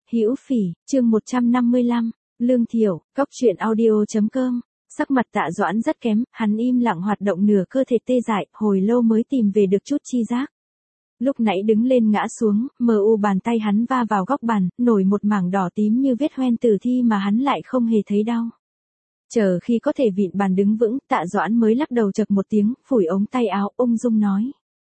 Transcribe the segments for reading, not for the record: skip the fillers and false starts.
Hữu Phỉ, chương 155, Lương Thiểu, Cóc truyện audio.com. Sắc mặt Tạ Doãn rất kém, hắn im lặng hoạt động nửa cơ thể tê dại, hồi lâu mới tìm về được chút chi giác. Lúc nãy đứng lên ngã xuống, mờ u bàn tay hắn va vào góc bàn, nổi một mảng đỏ tím như vết hoen tử thi mà hắn lại không hề thấy đau. Chờ khi có thể vịn bàn đứng vững, Tạ Doãn mới lắc đầu chậc một tiếng, phủi ống tay áo, ung dung nói.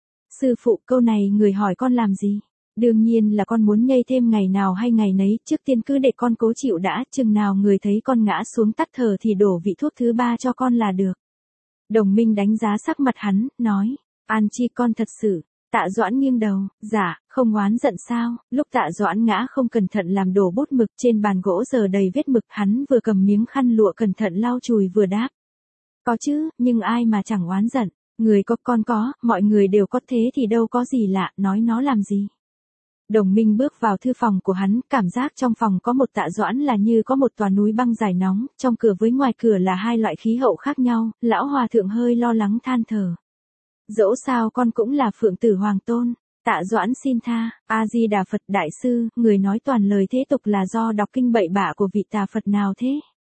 Sư phụ, câu này người hỏi con làm gì? Đương nhiên là con muốn nhây thêm ngày nào hay ngày nấy, trước tiên cứ để con cố chịu đã, chừng nào người thấy con ngã xuống tắt thở thì đổ vị thuốc thứ 3 cho con là được. Đồng Minh đánh giá sắc mặt hắn, nói, An Chi con thật sự. Tạ Doãn nghiêng đầu, dạ, không oán giận sao? Lúc Tạ Doãn ngã không cẩn thận làm đổ bút mực trên bàn gỗ giờ đầy vết mực, hắn vừa cầm miếng khăn lụa cẩn thận lau chùi vừa đáp. Có chứ, nhưng ai mà chẳng oán giận, người có con có, mọi người đều có thế thì đâu có gì lạ, nói nó làm gì. Đồng Minh bước vào thư phòng của hắn, cảm giác trong phòng có một Tạ Doãn là như có một tòa núi băng dài nóng, trong cửa với ngoài cửa là hai loại khí hậu khác nhau, lão hòa thượng hơi lo lắng than thở. Dẫu sao con cũng là phượng tử hoàng tôn. Tạ Doãn xin tha, A-di-đà Phật đại sư, người nói toàn lời thế tục là do đọc kinh bậy bạ của vị tà Phật nào thế?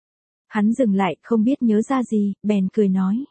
Hắn dừng lại, không biết nhớ ra gì, bèn cười nói.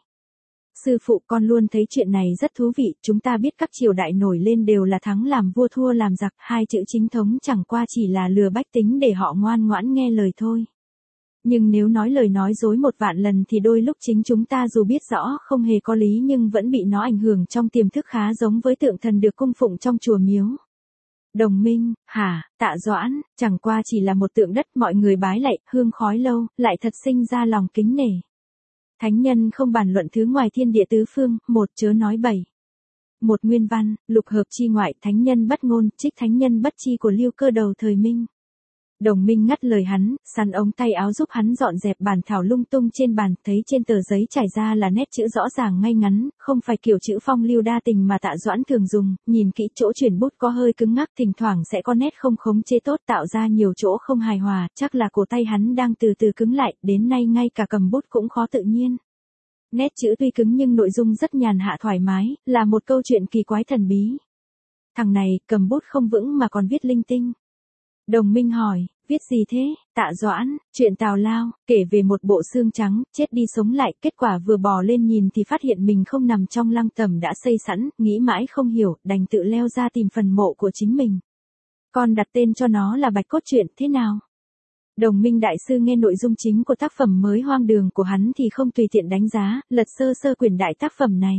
Sư phụ, con luôn thấy chuyện này rất thú vị, chúng ta biết các triều đại nổi lên đều là thắng làm vua thua làm giặc, hai chữ chính thống chẳng qua chỉ là lừa bách tính để họ ngoan ngoãn nghe lời thôi. Nhưng nếu nói lời nói dối 1.000 lần thì đôi lúc chính chúng ta dù biết rõ không hề có lý nhưng vẫn bị nó ảnh hưởng trong tiềm thức, khá giống với tượng thần được cung phụng trong chùa miếu. Đồng Minh, hả, Tạ Doãn, chẳng qua chỉ là một tượng đất mọi người bái lạy, hương khói lâu, lại thật sinh ra lòng kính nể. Thánh nhân không bàn luận thứ ngoài thiên địa tứ phương, một chớ nói bậy. Một nguyên văn, lục hợp chi ngoại, thánh nhân bất ngôn, trích thánh nhân bất chi của Liêu Cơ đầu thời Minh. Đồng Minh ngắt lời hắn, sắn ống tay áo giúp hắn dọn dẹp bàn thảo lung tung trên bàn, thấy trên tờ giấy trải ra là nét chữ rõ ràng ngay ngắn, không phải kiểu chữ phong lưu đa tình mà Tạ Doãn thường dùng, nhìn kỹ chỗ chuyển bút có hơi cứng ngắc, thỉnh thoảng sẽ có nét không khống chế tốt tạo ra nhiều chỗ không hài hòa, chắc là cổ tay hắn đang từ từ cứng lại, đến nay ngay cả cầm bút cũng khó tự nhiên. Nét chữ tuy cứng nhưng nội dung rất nhàn hạ thoải mái, là một câu chuyện kỳ quái thần bí. Thằng này, cầm bút không vững mà còn viết linh tinh. Đồng Minh hỏi, viết gì thế? Tạ Doãn, chuyện tào lao, kể về một bộ xương trắng, chết đi sống lại, kết quả vừa bò lên nhìn thì phát hiện mình không nằm trong lăng tẩm đã xây sẵn, nghĩ mãi không hiểu, đành tự leo ra tìm phần mộ của chính mình. Con đặt tên cho nó là Bạch Cốt Truyện, thế nào? Đồng Minh đại sư nghe nội dung chính của tác phẩm mới hoang đường của hắn thì không tùy tiện đánh giá, lật sơ sơ quyển đại tác phẩm này.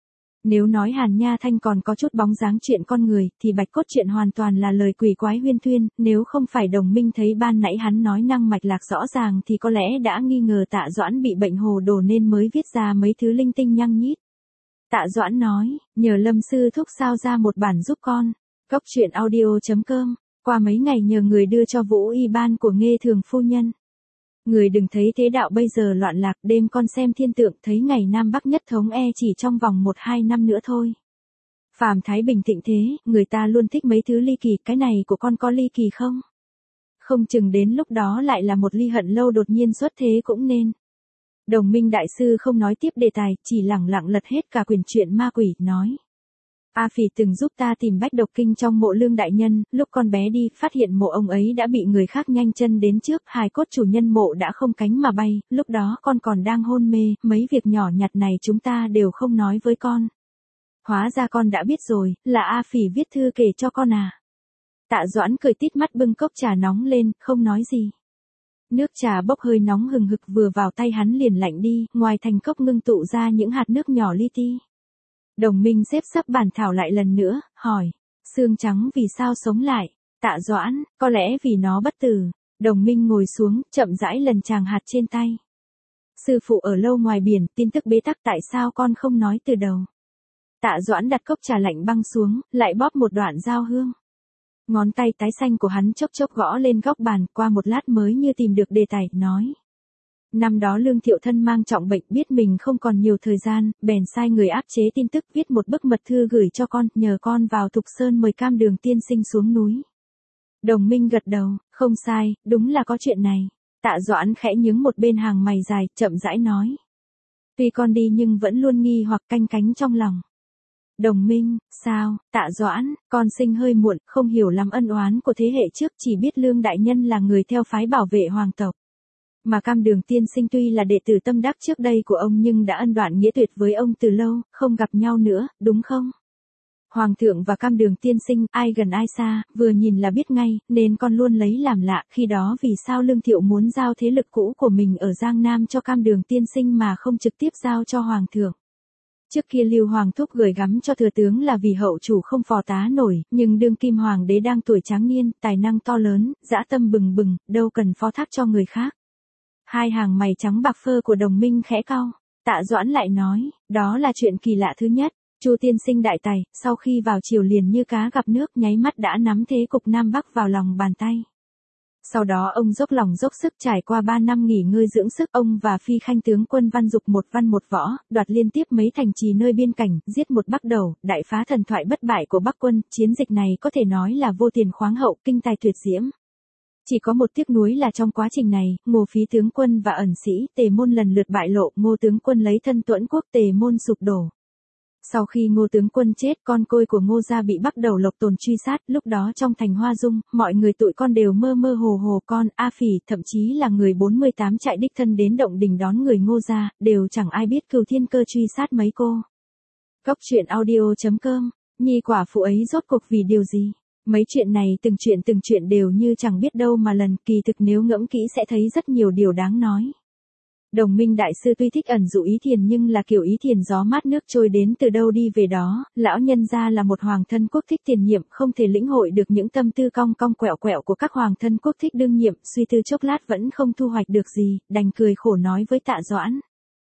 Nếu nói Hàn Nha Thanh còn có chút bóng dáng chuyện con người, thì Bạch Cốt Truyện hoàn toàn là lời quỷ quái huyên thuyên, nếu không phải Đồng Minh thấy ban nãy hắn nói năng mạch lạc rõ ràng thì có lẽ đã nghi ngờ Tạ Doãn bị bệnh hồ đồ nên mới viết ra mấy thứ linh tinh nhăng nhít. Tạ Doãn nói, nhờ Lâm sư thúc sao ra một bản giúp con. Cóc truyện audio.com, qua mấy ngày nhờ người đưa cho Vũ Y ban của Nghê Thường phu nhân. Người đừng thấy thế đạo bây giờ loạn lạc, đêm con xem thiên tượng thấy ngày Nam Bắc nhất thống chỉ trong vòng 1-2 năm nữa thôi. Phàm Thái Bình thịnh thế, người ta luôn thích mấy thứ ly kỳ, cái này của con có ly kỳ không? Không chừng đến lúc đó lại là một ly hận lâu đột nhiên xuất thế cũng nên. Đồng Minh đại sư không nói tiếp đề tài, chỉ lẳng lặng lật hết cả quyển truyện ma quỷ, nói. A Phỉ từng giúp ta tìm Bách Độc Kinh trong mộ Lương đại nhân, lúc con bé đi, phát hiện mộ ông ấy đã bị người khác nhanh chân đến trước, hài cốt chủ nhân mộ đã không cánh mà bay, lúc đó con còn đang hôn mê, mấy việc nhỏ nhặt này chúng ta đều không nói với con. Hóa ra con đã biết rồi, là A Phỉ viết thư kể cho con à. Tạ Doãn cười tít mắt bưng cốc trà nóng lên, không nói gì. Nước trà bốc hơi nóng hừng hực vừa vào tay hắn liền lạnh đi, ngoài thành cốc ngưng tụ ra những hạt nước nhỏ li ti. Đồng Minh xếp sắp bản thảo lại lần nữa, hỏi, xương trắng vì sao sống lại? Tạ Doãn, có lẽ vì nó bất tử. Đồng Minh ngồi xuống, chậm rãi lần tràng hạt trên tay. Sư phụ ở lâu ngoài biển, tin tức bế tắc, tại sao con không nói từ đầu? Tạ Doãn đặt cốc trà lạnh băng xuống, lại bóp một đoạn dao hương. Ngón tay tái xanh của hắn chốc chốc gõ lên góc bàn, qua một lát mới như tìm được đề tài, nói. Năm đó Lương Thiệu thân mang trọng bệnh, biết mình không còn nhiều thời gian, bèn sai người áp chế tin tức, viết một bức mật thư gửi cho con, nhờ con vào Thục Sơn mời Cam Đường tiên sinh xuống núi. Đồng Minh gật đầu, không sai, đúng là có chuyện này. Tạ Doãn khẽ nhướng một bên hàng mày dài, chậm rãi nói. Tuy con đi nhưng vẫn luôn nghi hoặc canh cánh trong lòng. Đồng minh, sao, Tạ Doãn, con sinh hơi muộn, không hiểu lắm ân oán của thế hệ trước, chỉ biết Lương đại nhân là người theo phái bảo vệ hoàng tộc. Mà Cam Đường tiên sinh tuy là đệ tử tâm đắc trước đây của ông nhưng đã ân đoạn nghĩa tuyệt với ông từ lâu, không gặp nhau nữa, đúng không? Hoàng thượng và Cam Đường tiên sinh, ai gần ai xa, vừa nhìn là biết ngay, nên con luôn lấy làm lạ, khi đó vì sao Lương Thiệu muốn giao thế lực cũ của mình ở Giang Nam cho Cam Đường tiên sinh mà không trực tiếp giao cho Hoàng thượng. Trước kia Lưu Hoàng thúc gửi gắm cho thừa tướng là vì hậu chủ không phò tá nổi, nhưng đương kim hoàng đế đang tuổi tráng niên, tài năng to lớn, dã tâm bừng bừng, đâu cần phó thác cho người khác. Hai hàng mày trắng bạc phơ của Đồng minh khẽ cau, Tạ Doãn lại nói, đó là chuyện kỳ lạ thứ nhất. Chu tiên sinh đại tài, sau khi vào triều liền như cá gặp nước, nháy mắt đã nắm thế cục Nam Bắc vào lòng bàn tay. Sau đó ông dốc lòng dốc sức, trải qua 3 năm nghỉ ngơi dưỡng sức, ông và Phi Khanh tướng quân Văn Dục một văn một võ, đoạt liên tiếp mấy thành trì nơi biên cảnh, giết một Bắc Đầu, đại phá thần thoại bất bại của Bắc quân, chiến dịch này có thể nói là vô tiền khoáng hậu, kinh tài tuyệt diễm. Chỉ có một tiếc nuối là trong quá trình này, Ngô Phí tướng quân và ẩn sĩ Tề Môn lần lượt bại lộ, Ngô tướng quân lấy thân tuẫn quốc, Tề Môn sụp đổ. Sau khi Ngô tướng quân chết, con côi của Ngô gia bị Bắc Đầu Lộc Tồn truy sát, lúc đó trong thành Hoa Dung, mọi người tụi con đều mơ mơ hồ hồ, con, A Phỉ, thậm chí là người 48 chạy đích thân đến động đình đón người Ngô gia, đều chẳng ai biết Cửu Thiên Cơ truy sát mấy cô. Góc truyện audio.com, Nhi quả phụ ấy rốt cuộc vì điều gì? Mấy chuyện này từng chuyện đều như chẳng biết đâu mà lần, kỳ thực nếu ngẫm kỹ sẽ thấy rất nhiều điều đáng nói. Đồng minh đại sư tuy thích ẩn dụ ý thiền nhưng là kiểu ý thiền gió mát nước trôi đến từ đâu đi về đó, lão nhân gia là một hoàng thân quốc thích tiền nhiệm, không thể lĩnh hội được những tâm tư cong cong quẹo quẹo của các hoàng thân quốc thích đương nhiệm, suy tư chốc lát vẫn không thu hoạch được gì, đành cười khổ nói với Tạ Doãn.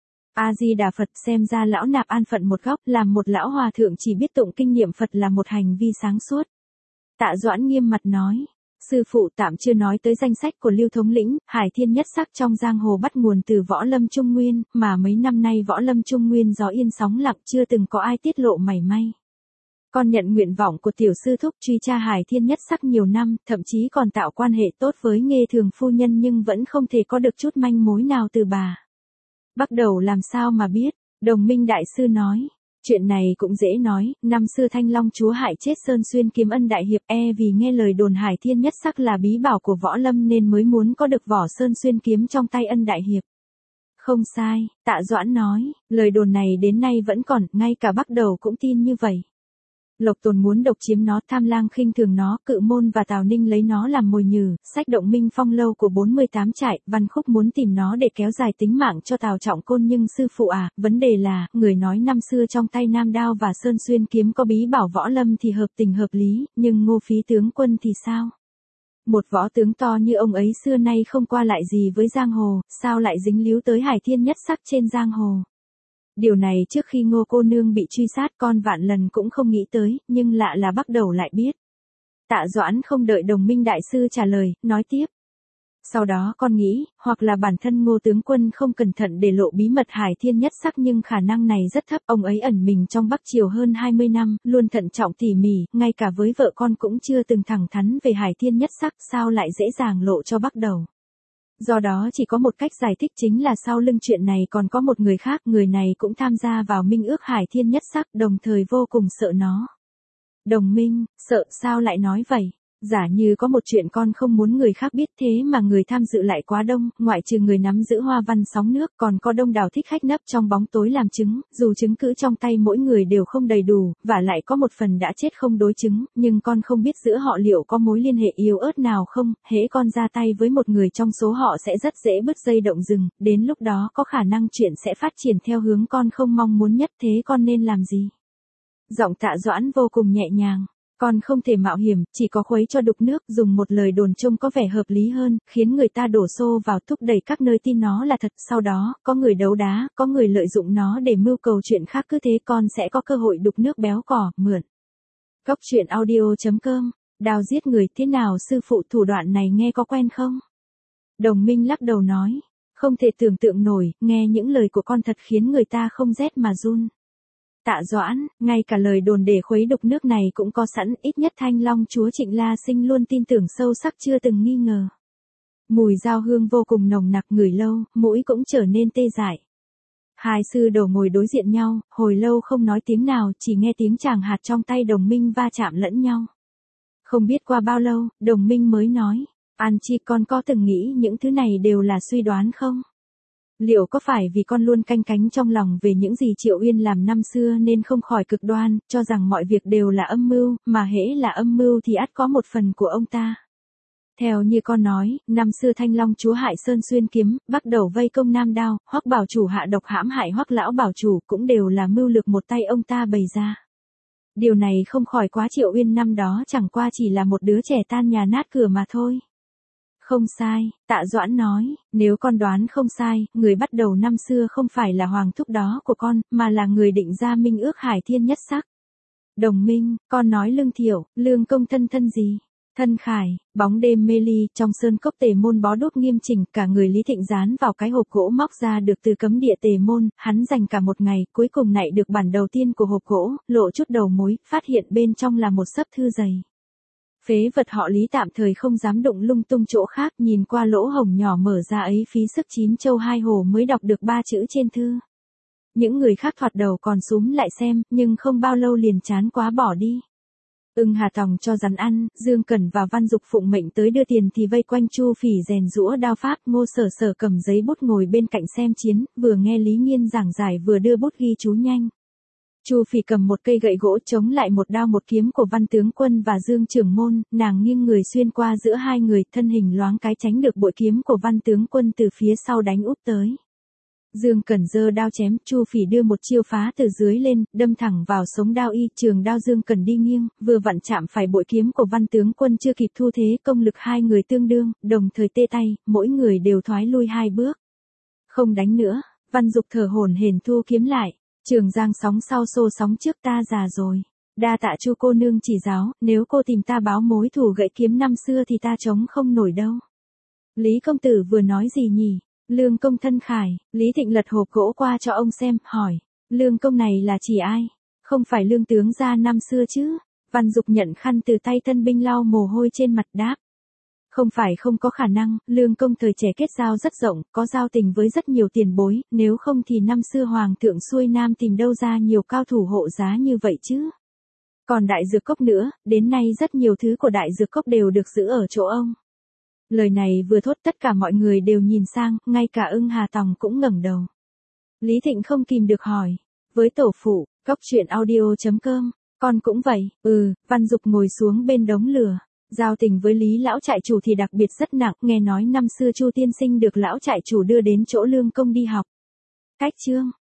A Di Đà Phật, xem ra lão nạp an phận một góc, làm một lão hòa thượng chỉ biết tụng kinh niệm Phật là một hành vi sáng suốt. Tạ Doãn nghiêm mặt nói. Sư phụ, tạm chưa nói tới danh sách của Lưu thống lĩnh, Hải Thiên nhất sắc trong giang hồ bắt nguồn từ Võ Lâm Trung Nguyên, mà mấy năm nay Võ Lâm Trung Nguyên gió yên sóng lặng, chưa từng có ai tiết lộ mảy may. Con nhận nguyện vọng của tiểu sư thúc truy tra Hải Thiên nhất sắc nhiều năm, thậm chí còn tạo quan hệ tốt với Nghê Thường phu nhân nhưng vẫn không thể có được chút manh mối nào từ bà. Bắt đầu làm sao mà biết, Đồng minh đại sư nói. Chuyện này cũng dễ nói, năm xưa Thanh Long chúa hại chết Sơn Xuyên Kiếm Ân đại hiệp, vì nghe lời đồn Hải Thiên nhất sắc là bí bảo của Võ Lâm nên mới muốn có được vỏ Sơn Xuyên kiếm trong tay Ân đại hiệp. Không sai, Tạ Doãn nói, lời đồn này đến nay vẫn còn, ngay cả Bắc Đầu cũng tin như vậy. Lộc Tồn muốn độc chiếm nó, Tham Lang khinh thường nó, Cự Môn và Tào Ninh lấy nó làm mồi nhử, sách Động Minh Phong lâu của 48 trại, Văn Khúc muốn tìm nó để kéo dài tính mạng cho Tào Trọng Côn nhưng sư phụ vấn đề là, người nói năm xưa trong tay Nam Đao và Sơn Xuyên kiếm có bí bảo Võ Lâm thì hợp tình hợp lý, nhưng Ngô Phí tướng quân thì sao? Một võ tướng to như ông ấy xưa nay không qua lại gì với giang hồ, sao lại dính líu tới Hải Thiên nhất sắc trên giang hồ? Điều này trước khi Ngô cô nương bị truy sát con vạn lần cũng không nghĩ tới, nhưng lạ là Bắc Đầu lại biết. Tạ Doãn không đợi Đồng minh đại sư trả lời, nói tiếp. Sau đó con nghĩ, hoặc là bản thân Ngô tướng quân không cẩn thận để lộ bí mật Hải Thiên nhất sắc nhưng khả năng này rất thấp, ông ấy ẩn mình trong Bắc Triều hơn 20 năm, luôn thận trọng tỉ mỉ, ngay cả với vợ con cũng chưa từng thẳng thắn về Hải Thiên nhất sắc, sao lại dễ dàng lộ cho Bắc Đầu. Do đó chỉ có một cách giải thích chính là sau lưng chuyện này còn có một người khác, người này cũng tham gia vào minh ước Hải Thiên nhất sắc, đồng thời vô cùng sợ nó. Đồng minh, sợ sao lại nói vậy? Giả như có một chuyện con không muốn người khác biết thế mà người tham dự lại quá đông, ngoại trừ người nắm giữ hoa văn sóng nước còn có đông đảo thích khách nấp trong bóng tối làm chứng, dù chứng cứ trong tay mỗi người đều không đầy đủ, và lại có một phần đã chết không đối chứng, nhưng con không biết giữa họ liệu có mối liên hệ yếu ớt nào không, hễ con ra tay với một người trong số họ sẽ rất dễ bứt dây động rừng, đến lúc đó có khả năng chuyện sẽ phát triển theo hướng con không mong muốn nhất, thế con nên làm gì? Giọng Tạ Doãn vô cùng nhẹ nhàng. Con không thể mạo hiểm, chỉ có khuấy cho đục nước, dùng một lời đồn trông có vẻ hợp lý hơn, khiến người ta đổ xô vào thúc đẩy các nơi tin nó là thật, sau đó, có người đấu đá, có người lợi dụng nó để mưu cầu chuyện khác, cứ thế con sẽ có cơ hội đục nước béo cỏ, mượn. Góc truyện audio.com, đào giết người thế nào sư phụ, thủ đoạn này nghe có quen không? Đồng minh lắc đầu nói, không thể tưởng tượng nổi, nghe những lời của con thật khiến người ta không rét mà run. Tạ Doãn, ngay cả lời đồn để khuấy đục nước này cũng có sẵn, ít nhất Thanh Long chúa Trịnh La Sinh luôn tin tưởng sâu sắc chưa từng nghi ngờ. Mùi dao hương vô cùng nồng nặc, ngửi lâu, mũi cũng trở nên tê dại. Hai sư đồ ngồi đối diện nhau, hồi lâu không nói tiếng nào, chỉ nghe tiếng tràng hạt trong tay Đồng Minh va chạm lẫn nhau. Không biết qua bao lâu, Đồng Minh mới nói, An Chi, con có từng nghĩ những thứ này đều là suy đoán không? Liệu có phải vì con luôn canh cánh trong lòng về những gì Triệu Uyên làm năm xưa nên không khỏi cực đoan, cho rằng mọi việc đều là âm mưu, mà hễ là âm mưu thì ắt có một phần của ông ta? Theo như con nói, năm xưa Thanh Long chúa hại Sơn Xuyên kiếm, bắt đầu vây công Nam Đao, Hoắc bảo chủ hạ độc hãm hại Hoắc lão bảo chủ, cũng đều là mưu lược một tay ông ta bày ra. Điều này không khỏi quá, Triệu Uyên năm đó chẳng qua chỉ là một đứa trẻ tan nhà nát cửa mà thôi. Không sai, Tạ Doãn nói, nếu con đoán không sai, người bắt đầu năm xưa không phải là hoàng thúc đó của con, mà là người định ra minh ước Hải Thiên Nhất Sắc. Đồng Minh, con nói Lương Thiểu, Lương Công thân gì? Thân Khải, bóng đêm mê ly, trong sơn cốc Tề Môn bó đuốc nghiêm chỉnh, cả người Lý Thịnh dán vào cái hộp gỗ móc ra được từ cấm địa Tề Môn, hắn dành cả một ngày, cuối cùng nạy được bản đầu tiên của hộp gỗ, lộ chút đầu mối, phát hiện bên trong là một xấp thư dày. Phế vật họ Lý tạm thời không dám đụng lung tung chỗ khác, nhìn qua lỗ hổng nhỏ mở ra ấy phí sức 9 châu 2 hổ mới đọc được 3 chữ trên thư. Những người khác thoạt đầu còn súm lại xem, nhưng không bao lâu liền chán quá bỏ đi. Hà Tòng cho rắn ăn, Dương Cẩn và Văn Dục phụng mệnh tới đưa tiền thì vây quanh Chu Phỉ rèn giũa đao pháp, Ngô Sở Sở cầm giấy bút ngồi bên cạnh xem chiến, vừa nghe Lý Nghiên giảng giải vừa đưa bút ghi chú nhanh. Chu Phỉ cầm một cây gậy gỗ chống lại một đao một kiếm của Văn tướng quân và Dương trưởng môn, nàng nghiêng người xuyên qua giữa hai người, thân hình loáng cái tránh được bội kiếm của Văn tướng quân từ phía sau đánh úp tới. Dương Cẩn giơ đao chém, Chu Phỉ đưa một chiêu phá từ dưới lên, đâm thẳng vào sống đao y, trường đao Dương Cẩn đi nghiêng, vừa vặn chạm phải bội kiếm của Văn tướng quân chưa kịp thu thế, công lực hai người tương đương, đồng thời tê tay, mỗi người đều thoái lui 2 bước. Không đánh nữa, Văn Dục thở hổn hển thu kiếm lại. Trường Giang sóng sau xô sóng trước, ta già rồi. Đa tạ Chu cô nương chỉ giáo, nếu cô tìm ta báo mối thù gậy kiếm năm xưa thì ta chống không nổi đâu. Lý công tử vừa nói gì nhỉ? Lương công thân Khải. Lý Thịnh lật hộp gỗ qua cho ông xem, hỏi. Lương công này là chỉ ai? Không phải Lương tướng gia năm xưa chứ? Văn Dục nhận khăn từ tay thân binh lau mồ hôi trên mặt đáp. Không phải không có khả năng, Lương công thời trẻ kết giao rất rộng, có giao tình với rất nhiều tiền bối, nếu không thì năm xưa hoàng thượng xuôi nam tìm đâu ra nhiều cao thủ hộ giá như vậy chứ. Còn đại dược cốc nữa, đến nay rất nhiều thứ của đại dược cốc đều được giữ ở chỗ ông. Lời này vừa thốt tất cả mọi người đều nhìn sang, ngay cả Hà Tòng cũng ngẩng đầu. Lý Thịnh không kìm được hỏi, với tổ phụ, coctruyện.audio.com, con cũng vậy, Văn Dục ngồi xuống bên đống lửa. Giao tình với Lý lão trại chủ thì đặc biệt rất nặng, nghe nói năm xưa Chu tiên sinh được lão trại chủ đưa đến chỗ Lương công đi học. Cách chương